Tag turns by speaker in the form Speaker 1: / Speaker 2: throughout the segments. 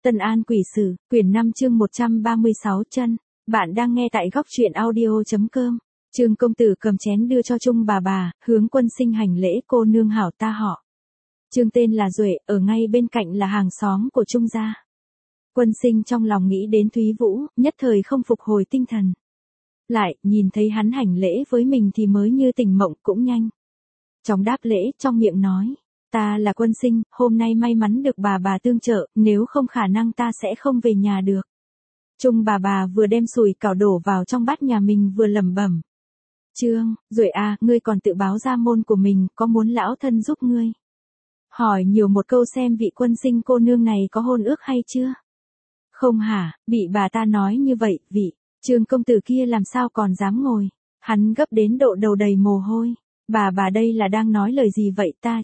Speaker 1: Tân An Quỷ Sử, quyển 5 chương 136 chân. Bạn đang nghe tại góc truyện audio.com. Trương công tử cầm chén đưa cho Trung bà, hướng Quân Sinh hành lễ, cô nương hảo ta họ. Trương tên là Duệ, ở ngay bên cạnh là hàng xóm của Trung gia. Quân Sinh trong lòng nghĩ đến Thúy Vũ, nhất thời không phục hồi tinh thần. Lại, nhìn thấy hắn hành lễ với mình thì mới như tỉnh mộng, cũng nhanh chóng đáp lễ, trong miệng nói. Ta là Quân Sinh, hôm nay may mắn được bà tương trợ, nếu không khả năng ta sẽ không về nhà được. Trung bà vừa đem sùi cảo đổ vào trong bát nhà mình vừa lẩm bẩm. Trương, Duệ à, ngươi còn tự báo ra môn của mình, có muốn lão thân giúp ngươi? Hỏi nhiều một câu xem vị Quân Sinh cô nương này có hôn ước hay chưa? Không hả, bị bà ta nói như vậy, vị Trương công tử kia làm sao còn dám ngồi? Hắn gấp đến độ đầu đầy mồ hôi. Bà đây là đang nói lời gì vậy, ta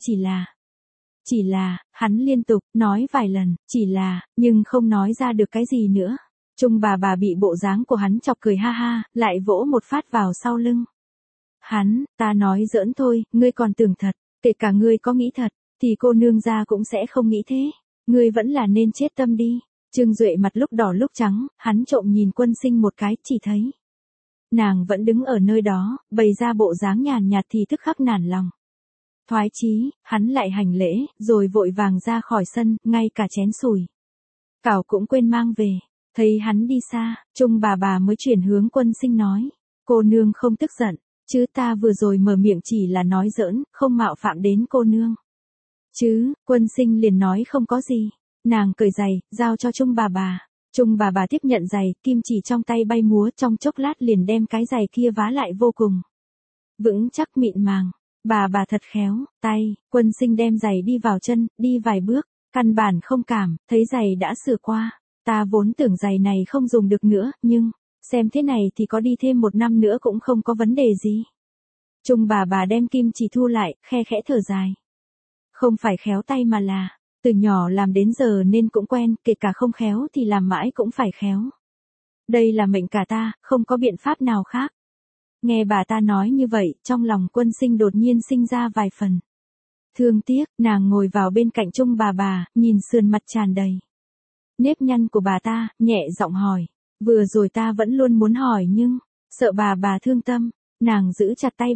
Speaker 1: chỉ là, hắn liên tục nói vài lần, chỉ là, nhưng không nói ra được cái gì nữa. Trung bà bị bộ dáng của hắn chọc cười ha ha, lại vỗ một phát vào sau lưng. Hắn, ta nói giỡn thôi, ngươi còn tưởng thật, kể cả ngươi có nghĩ thật, thì cô nương gia cũng sẽ không nghĩ thế. Ngươi vẫn là nên chết tâm đi. Trương Duệ mặt lúc đỏ lúc trắng, hắn trộm nhìn Quân Sinh một cái, chỉ thấy nàng vẫn đứng ở nơi đó, bày ra bộ dáng nhàn nhạt thì tức khắc nản lòng. Thoái chí, hắn lại hành lễ, rồi vội vàng ra khỏi sân, ngay cả chén sùi cảo cũng quên mang về. Thấy hắn đi xa, Trung bà mới chuyển hướng Quân Sinh nói. Cô nương không tức giận, chứ ta vừa rồi mở miệng chỉ là nói giỡn, không mạo phạm đến cô nương. Chứ, Quân Sinh liền nói không có gì. Nàng cởi giày, giao cho Trung bà. Trung bà tiếp nhận giày, kim chỉ trong tay bay múa, trong chốc lát liền đem cái giày kia vá lại vô cùng vững chắc mịn màng. Bà thật khéo tay. Quân Sinh đem giày đi vào chân, đi vài bước, căn bản không cảm, thấy giày đã sửa qua. Ta vốn tưởng giày này không dùng được nữa, nhưng xem thế này thì có đi thêm 1 năm nữa cũng không có vấn đề gì. Trung bà đem kim chỉ thu lại, khe khẽ thở dài. Không phải khéo tay mà là từ nhỏ làm đến giờ nên cũng quen, kể cả không khéo thì làm mãi cũng phải khéo. Đây là mệnh cả ta, không có biện pháp nào khác. Nghe bà ta nói như vậy, trong lòng Quân Sinh đột nhiên sinh ra vài phần thương tiếc. Nàng ngồi vào bên cạnh Trung bà, nhìn sườn mặt tràn đầy nếp nhăn của bà ta, nhẹ giọng hỏi. Vừa rồi ta vẫn luôn muốn hỏi nhưng sợ bà thương tâm. Nàng giữ chặt tay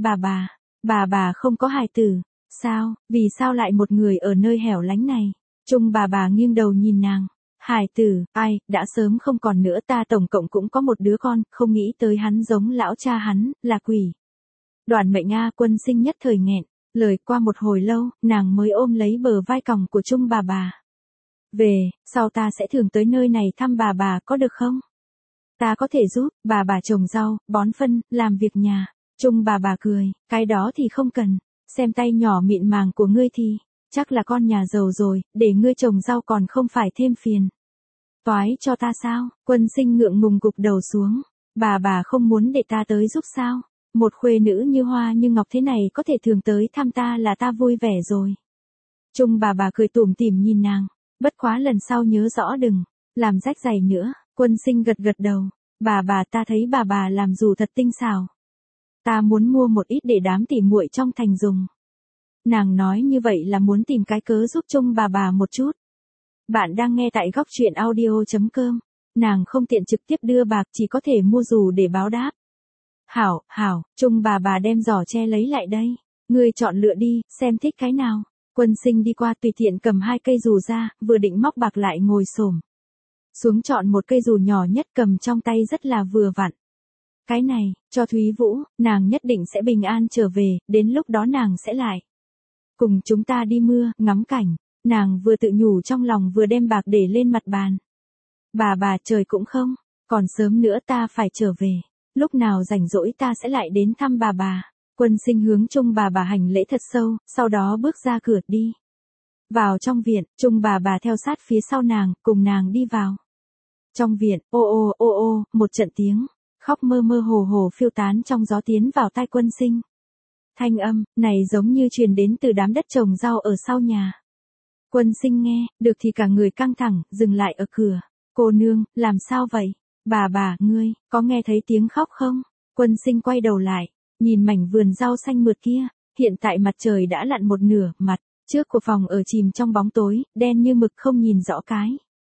Speaker 1: bà không có hài tử. Sao, vì sao lại một người ở nơi hẻo lánh này? Trung bà nghiêng đầu nhìn nàng. Hài tử, ai, đã sớm không còn nữa, ta tổng cộng cũng có một đứa con, không nghĩ tới hắn giống lão cha hắn, là quỷ. Đoàn mệnh Nga. Quân Sinh nhất thời nghẹn lời. Qua một hồi lâu, nàng mới ôm lấy bờ vai còng của Trung bà. Về, sau ta sẽ thường tới nơi này thăm bà có được không? Ta có thể giúp bà trồng rau, bón phân, làm việc nhà. Trung bà cười, cái đó thì không cần. Xem tay nhỏ mịn màng của ngươi thì chắc là con nhà giàu rồi, để ngươi trồng rau còn không phải thêm phiền toái cho ta sao? Quân Sinh ngượng ngùng gục đầu xuống. Bà không muốn để ta tới giúp sao? Một khuê nữ như hoa như ngọc thế này có thể thường tới thăm ta là ta vui vẻ rồi. Trung bà cười tủm tỉm nhìn nàng. Bất quá lần sau nhớ rõ đừng làm rách giày nữa. Quân Sinh gật đầu. Bà ta thấy bà làm dù thật tinh xảo. Ta muốn mua một ít để đám tỉ muội trong thành dùng. Nàng nói như vậy là muốn tìm cái cớ giúp Trung bà một chút. Bạn đang nghe tại góc truyện audio.com. Nàng không tiện trực tiếp đưa bạc, chỉ có thể mua dù để báo đáp. Hảo, Trung bà đem giỏ tre lấy lại đây. Ngươi chọn lựa đi, xem thích cái nào. Quân Sinh đi qua tùy tiện cầm 2 cây dù ra, vừa định móc bạc lại ngồi xổm xuống chọn một cây dù nhỏ nhất cầm trong tay rất là vừa vặn. Cái này, cho Thúy Vũ, nàng nhất định sẽ bình an trở về, đến lúc đó nàng sẽ lại cùng chúng ta đi mưa, ngắm cảnh. Nàng vừa tự nhủ trong lòng vừa đem bạc để lên mặt bàn. Bà trời cũng không, còn sớm nữa ta phải trở về. Lúc nào rảnh rỗi ta sẽ lại đến thăm bà. Quân Sinh hướng Trung bà hành lễ thật sâu, sau đó bước ra cửa đi vào trong viện. Trung bà theo sát phía sau nàng, cùng nàng đi vào trong viện. Ô, một trận tiếng khóc mơ hồ phiêu tán trong gió tiến vào tai Quân Sinh. Thanh âm này giống như truyền đến từ đám đất trồng rau ở sau nhà. Quân Sinh nghe được thì cả người căng thẳng, dừng lại ở cửa. Cô nương, làm sao vậy? Bà, ngươi có nghe thấy tiếng khóc không? Quân Sinh quay đầu lại, nhìn mảnh vườn rau xanh mượt kia. Hiện tại mặt trời đã lặn một nửa, mặt trước của phòng ở chìm trong bóng tối, đen như mực không nhìn rõ cái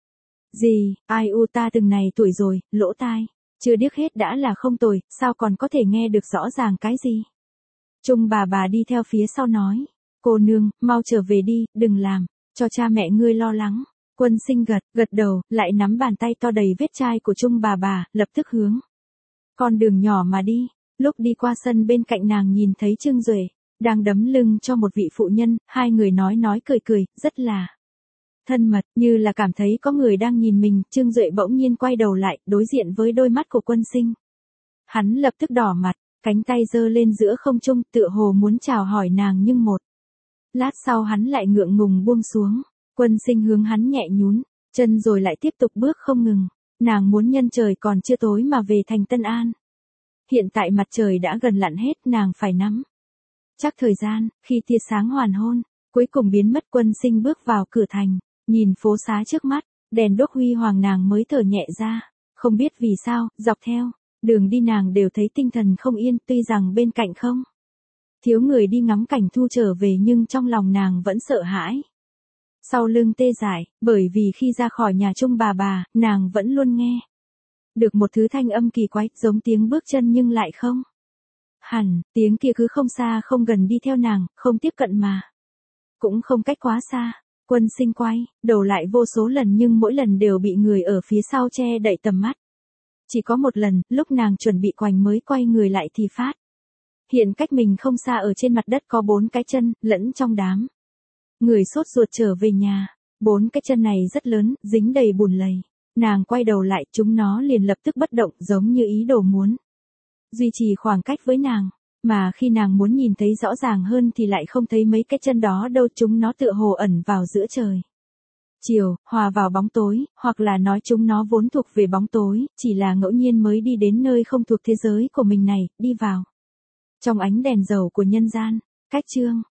Speaker 1: Gì, ai u ta từng này tuổi rồi, lỗ tai. Chưa điếc hết đã là không tồi, sao còn có thể nghe được rõ ràng cái gì? Trung bà đi theo phía sau nói. Cô nương, mau trở về đi, đừng làm cho cha mẹ ngươi lo lắng. Quân Sinh gật đầu, lại nắm bàn tay to đầy vết chai của Trung bà, lập tức hướng con đường nhỏ mà đi. Lúc đi qua sân bên cạnh nàng nhìn thấy Trương Duệ đang đấm lưng cho một vị phụ nhân, hai người nói cười, rất là thân mật, như là cảm thấy có người đang nhìn mình. Trương Duệ bỗng nhiên quay đầu lại, đối diện với đôi mắt của Quân Sinh. Hắn lập tức đỏ mặt, cánh tay giơ lên giữa không trung, tựa hồ muốn chào hỏi nàng, nhưng một lát sau hắn lại ngượng ngùng buông xuống. Quân Sinh hướng hắn nhẹ nhún chân rồi lại tiếp tục bước không ngừng. Nàng muốn nhân trời còn chưa tối mà về thành Tân An. Hiện tại mặt trời đã gần lặn hết, nàng phải nắm chắc thời gian. Khi tia sáng hoàn hôn cuối cùng biến mất, Quân Sinh bước vào cửa thành, nhìn phố xá trước mắt, đèn đuốc huy hoàng, nàng mới thở nhẹ ra. Không biết vì sao, dọc theo đường đi nàng đều thấy tinh thần không yên, tuy rằng bên cạnh không thiếu người đi ngắm cảnh thu trở về, nhưng trong lòng nàng vẫn sợ hãi. Sau lưng tê dại, bởi vì khi ra khỏi nhà Trung bà, nàng vẫn luôn nghe được một thứ thanh âm kỳ quái, giống tiếng bước chân nhưng lại không hẳn, tiếng kia cứ không xa không gần đi theo nàng, không tiếp cận mà cũng không cách quá xa. Quân Sinh quay đầu lại vô số lần, nhưng mỗi lần đều bị người ở phía sau che đậy tầm mắt. Chỉ có một lần, lúc nàng chuẩn bị quành mới quay người lại thì phát hiện cách mình không xa, ở trên mặt đất có 4 cái chân, lẫn trong đám người sốt ruột trở về nhà. 4 cái chân này rất lớn, dính đầy bùn lầy. Nàng quay đầu lại, chúng nó liền lập tức bất động, giống như ý đồ muốn duy trì khoảng cách với nàng. Mà khi nàng muốn nhìn thấy rõ ràng hơn thì lại không thấy mấy cái chân đó đâu, chúng nó tựa hồ ẩn vào giữa trời chiều, hòa vào bóng tối, hoặc là nói chúng nó vốn thuộc về bóng tối, chỉ là ngẫu nhiên mới đi đến nơi không thuộc thế giới của mình này, đi vào trong ánh đèn dầu của nhân gian. Cách chương